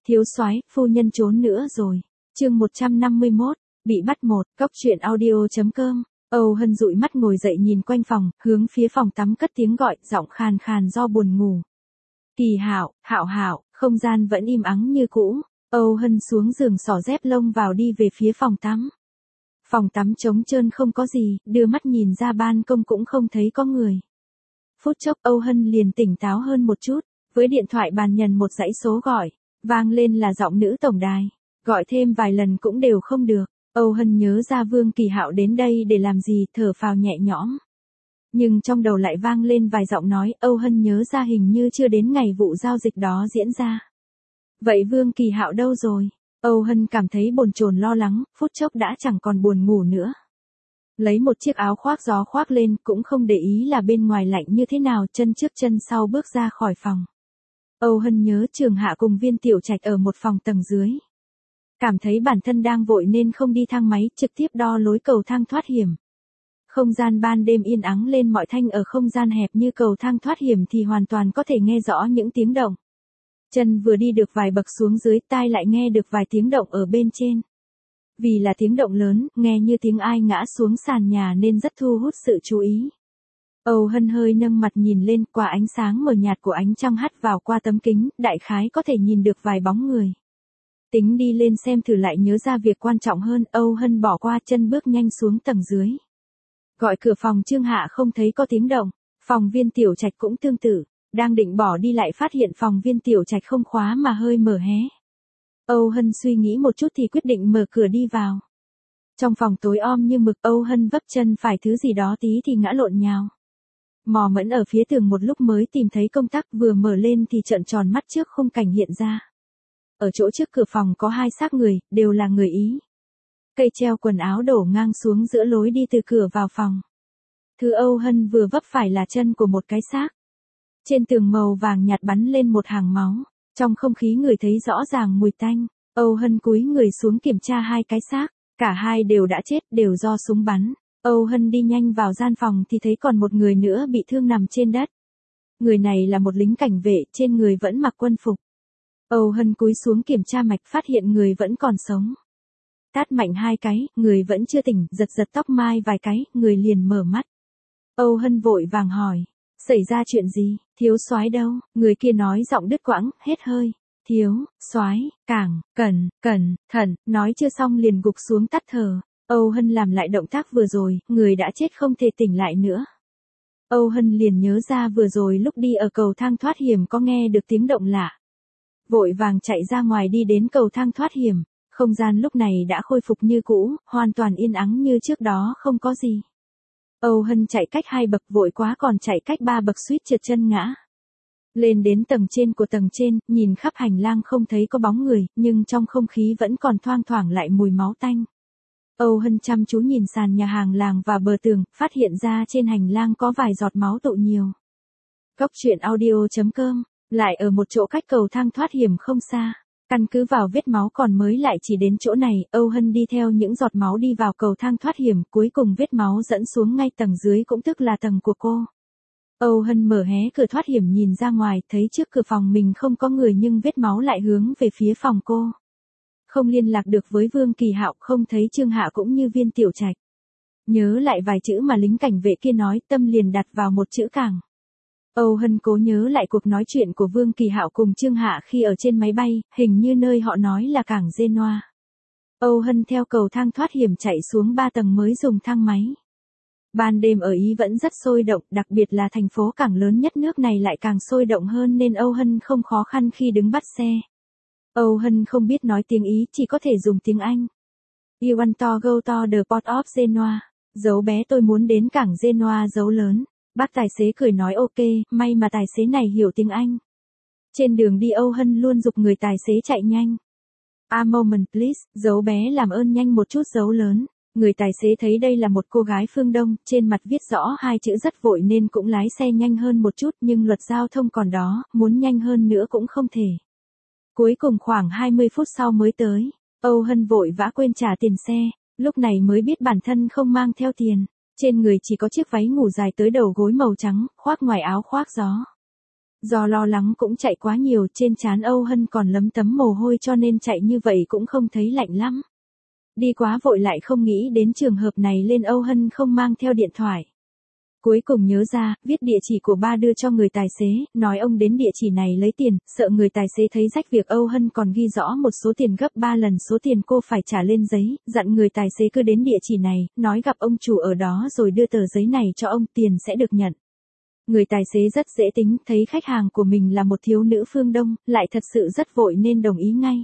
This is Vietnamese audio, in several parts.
Thiếu soái, phu nhân trốn nữa rồi. Chương 151, bị bắt một. Cốc truyện audio.com. Âu Hân dụi mắt ngồi dậy nhìn quanh phòng, hướng phía phòng tắm cất tiếng gọi, giọng khàn khàn do buồn ngủ. Kỳ Hạo, Hạo Hạo, không gian vẫn im ắng như cũ. Âu Hân xuống giường xỏ dép lông vào đi về phía phòng tắm. Phòng tắm trống trơn không có gì, đưa mắt nhìn ra ban công cũng không thấy có người. Phút chốc Âu Hân liền tỉnh táo hơn một chút, với điện thoại bàn nhần một dãy số gọi, vang lên là giọng nữ tổng đài, gọi thêm vài lần cũng đều không được. Âu Hân nhớ ra Vương Kỳ Hạo đến đây để làm gì, thở phào nhẹ nhõm. Nhưng trong đầu lại vang lên vài giọng nói, Âu Hân nhớ ra hình như chưa đến ngày vụ giao dịch đó diễn ra. Vậy Vương Kỳ Hạo đâu rồi? Âu Hân cảm thấy bồn chồn lo lắng, phút chốc đã chẳng còn buồn ngủ nữa. Lấy một chiếc áo khoác gió khoác lên, cũng không để ý là bên ngoài lạnh như thế nào, chân trước chân sau bước ra khỏi phòng. Âu Hân nhớ Trường Hạ cùng Viên Tiểu Trạch ở một phòng tầng dưới. Cảm thấy bản thân đang vội nên không đi thang máy, trực tiếp đo lối cầu thang thoát hiểm. Không gian ban đêm yên ắng lên, mọi thanh ở không gian hẹp như cầu thang thoát hiểm thì hoàn toàn có thể nghe rõ những tiếng động. Chân vừa đi được vài bậc xuống dưới, tai lại nghe được vài tiếng động ở bên trên. Vì là tiếng động lớn, nghe như tiếng ai ngã xuống sàn nhà nên rất thu hút sự chú ý. Âu Hân hơi nâng mặt nhìn lên, qua ánh sáng mờ nhạt của ánh trăng hắt vào qua tấm kính, đại khái có thể nhìn được vài bóng người. Tính đi lên xem thử lại nhớ ra việc quan trọng hơn, Âu Hân bỏ qua chân bước nhanh xuống tầng dưới. Gọi cửa phòng Trương Hạ không thấy có tiếng động, phòng Viên Tiểu Trạch cũng tương tự, đang định bỏ đi lại phát hiện phòng Viên Tiểu Trạch không khóa mà hơi mở hé. Âu Hân suy nghĩ một chút thì quyết định mở cửa đi vào. Trong phòng tối om như mực, Âu Hân vấp chân phải thứ gì đó tí thì ngã lộn nhào. Mò mẫm ở phía tường một lúc mới tìm thấy công tắc, vừa mở lên thì trợn tròn mắt trước khung cảnh hiện ra. Ở chỗ trước cửa phòng có hai xác người, đều là người Ý. Cây treo quần áo đổ ngang xuống giữa lối đi từ cửa vào phòng. Thứ Âu Hân vừa vấp phải là chân của một cái xác. Trên tường màu vàng nhạt bắn lên một hàng máu. Trong không khí người thấy rõ ràng mùi tanh. Âu Hân cúi người xuống kiểm tra hai cái xác. Cả hai đều đã chết, đều do súng bắn. Âu Hân đi nhanh vào gian phòng thì thấy còn một người nữa bị thương nằm trên đất. Người này là một lính cảnh vệ, trên người vẫn mặc quân phục. Âu Hân cúi xuống kiểm tra mạch, phát hiện người vẫn còn sống. Tát mạnh hai cái, người vẫn chưa tỉnh, giật giật tóc mai vài cái, người liền mở mắt. Âu Hân vội vàng hỏi, xảy ra chuyện gì, thiếu soái đâu? Người kia nói giọng đứt quãng, hết hơi. Thiếu soái, cẩn thận, nói chưa xong liền gục xuống tắt thở. Âu Hân làm lại động tác vừa rồi, người đã chết không thể tỉnh lại nữa. Âu Hân liền nhớ ra vừa rồi lúc đi ở cầu thang thoát hiểm có nghe được tiếng động lạ. Vội vàng chạy ra ngoài đi đến cầu thang thoát hiểm, không gian lúc này đã khôi phục như cũ, hoàn toàn yên ắng như trước đó không có gì. Âu Hân chạy cách 2 bậc vội quá còn chạy cách 3 bậc suýt trượt chân ngã. Lên đến tầng trên của tầng trên, nhìn khắp hành lang không thấy có bóng người, nhưng trong không khí vẫn còn thoang thoảng lại mùi máu tanh. Âu Hân chăm chú nhìn sàn nhà hàng làng và bờ tường, phát hiện ra trên hành lang có vài giọt máu tụ nhiều. Cốc truyện audio.com, lại ở một chỗ cách cầu thang thoát hiểm không xa. Căn cứ vào vết máu còn mới lại chỉ đến chỗ này, Âu Hân đi theo những giọt máu đi vào cầu thang thoát hiểm, cuối cùng vết máu dẫn xuống ngay tầng dưới cũng tức là tầng của cô. Âu Hân mở hé cửa thoát hiểm nhìn ra ngoài, thấy trước cửa phòng mình không có người nhưng vết máu lại hướng về phía phòng cô. Không liên lạc được với Vương Kỳ Hạo, không thấy Trương Hạ cũng như Viên Tiểu Trạch. Nhớ lại vài chữ mà lính cảnh vệ kia nói, tâm liền đặt vào một chữ cảng. Âu Hân cố nhớ lại cuộc nói chuyện của Vương Kỳ Hạo cùng Trương Hạ khi ở trên máy bay, hình như nơi họ nói là cảng Genoa. Âu Hân theo cầu thang thoát hiểm chạy xuống 3 tầng mới dùng thang máy. Ban đêm ở Ý vẫn rất sôi động, đặc biệt là thành phố cảng lớn nhất nước này lại càng sôi động hơn nên Âu Hân không khó khăn khi đứng bắt xe. Âu Hân không biết nói tiếng Ý, chỉ có thể dùng tiếng Anh. You want to go to the port of Genoa. Dấu bé tôi muốn đến cảng Genoa dấu lớn. Bác tài xế cười nói ok, may mà tài xế này hiểu tiếng Anh. Trên đường đi Âu Hân luôn giục người tài xế chạy nhanh. A moment please, dấu bé làm ơn nhanh một chút dấu lớn. Người tài xế thấy đây là một cô gái phương Đông, trên mặt viết rõ hai chữ rất vội nên cũng lái xe nhanh hơn một chút nhưng luật giao thông còn đó, muốn nhanh hơn nữa cũng không thể. Cuối cùng khoảng 20 phút sau mới tới. Âu Hân vội vã quên trả tiền xe, lúc này mới biết bản thân không mang theo tiền. Trên người chỉ có chiếc váy ngủ dài tới đầu gối màu trắng, khoác ngoài áo khoác gió. Do lo lắng cũng chạy quá nhiều, trên trán Âu Hân còn lấm tấm mồ hôi cho nên chạy như vậy cũng không thấy lạnh lắm. Đi quá vội lại không nghĩ đến trường hợp này lên Âu Hân không mang theo điện thoại. Cuối cùng nhớ ra, viết địa chỉ của ba đưa cho người tài xế, nói ông đến địa chỉ này lấy tiền, sợ người tài xế thấy rách việc Âu Hân còn ghi rõ một số tiền gấp 3 lần số tiền cô phải trả lên giấy, dặn người tài xế cứ đến địa chỉ này, nói gặp ông chủ ở đó rồi đưa tờ giấy này cho ông, tiền sẽ được nhận. Người tài xế rất dễ tính, thấy khách hàng của mình là một thiếu nữ phương Đông, lại thật sự rất vội nên đồng ý ngay.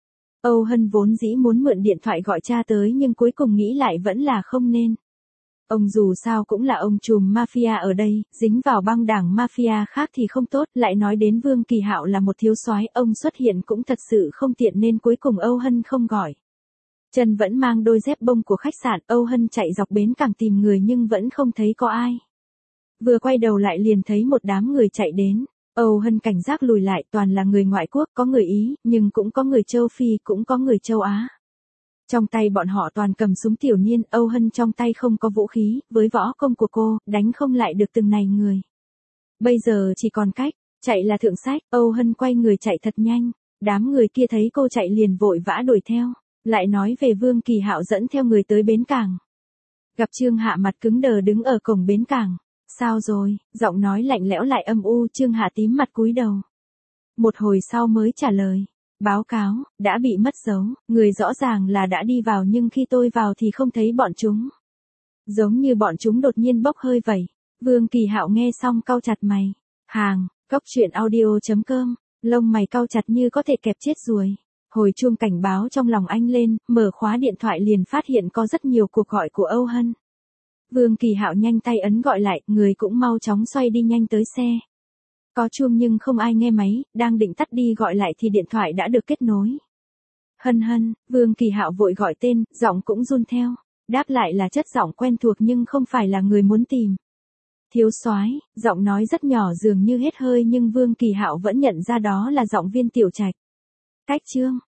Âu Hân vốn dĩ muốn mượn điện thoại gọi cha tới nhưng cuối cùng nghĩ lại vẫn là không nên. Ông dù sao cũng là ông trùm mafia ở đây, dính vào băng đảng mafia khác thì không tốt, lại nói đến Vương Kỳ Hạo là một thiếu soái, ông xuất hiện cũng thật sự không tiện nên cuối cùng Âu Hân không gọi. Chân vẫn mang đôi dép bông của khách sạn, Âu Hân chạy dọc bến cảng tìm người nhưng vẫn không thấy có ai. Vừa quay đầu lại liền thấy một đám người chạy đến. Âu Hân cảnh giác lùi lại, toàn là người ngoại quốc, có người Ý, nhưng cũng có người châu Phi, cũng có người châu Á. Trong tay bọn họ toàn cầm súng tiểu niên, Âu Hân trong tay không có vũ khí, với võ công của cô, đánh không lại được từng này người. Bây giờ chỉ còn cách, chạy là thượng sách, Âu Hân quay người chạy thật nhanh. Đám người kia thấy cô chạy liền vội vã đuổi theo, lại nói về Vương Kỳ Hạo dẫn theo người tới bến cảng. Gặp Trương Hạ mặt cứng đờ đứng ở cổng bến cảng. Sao rồi, giọng nói lạnh lẽo lại âm u, Trương Hạ tím mặt cúi đầu. Một hồi sau mới trả lời. Báo cáo, đã bị mất dấu, người rõ ràng là đã đi vào nhưng khi tôi vào thì không thấy bọn chúng. Giống như bọn chúng đột nhiên bốc hơi vậy. Vương Kỳ Hạo nghe xong cau chặt mày. Hàng, cóc truyện audio.com, lông mày cau chặt như có thể kẹp chết ruồi. Hồi chuông cảnh báo trong lòng anh lên, mở khóa điện thoại liền phát hiện có rất nhiều cuộc gọi của Âu Hân. Vương Kỳ Hạo nhanh tay ấn gọi lại, người cũng mau chóng xoay đi nhanh tới xe. Có chuông nhưng không ai nghe máy, đang định tắt đi gọi lại thì điện thoại đã được kết nối. Hân Hân, Vương Kỳ Hạo vội gọi tên, giọng cũng run theo. Đáp lại là chất giọng quen thuộc nhưng không phải là người muốn tìm. Thiếu soái, giọng nói rất nhỏ dường như hết hơi nhưng Vương Kỳ Hạo vẫn nhận ra đó là giọng Viên Tiểu Trạch. Cách Trương,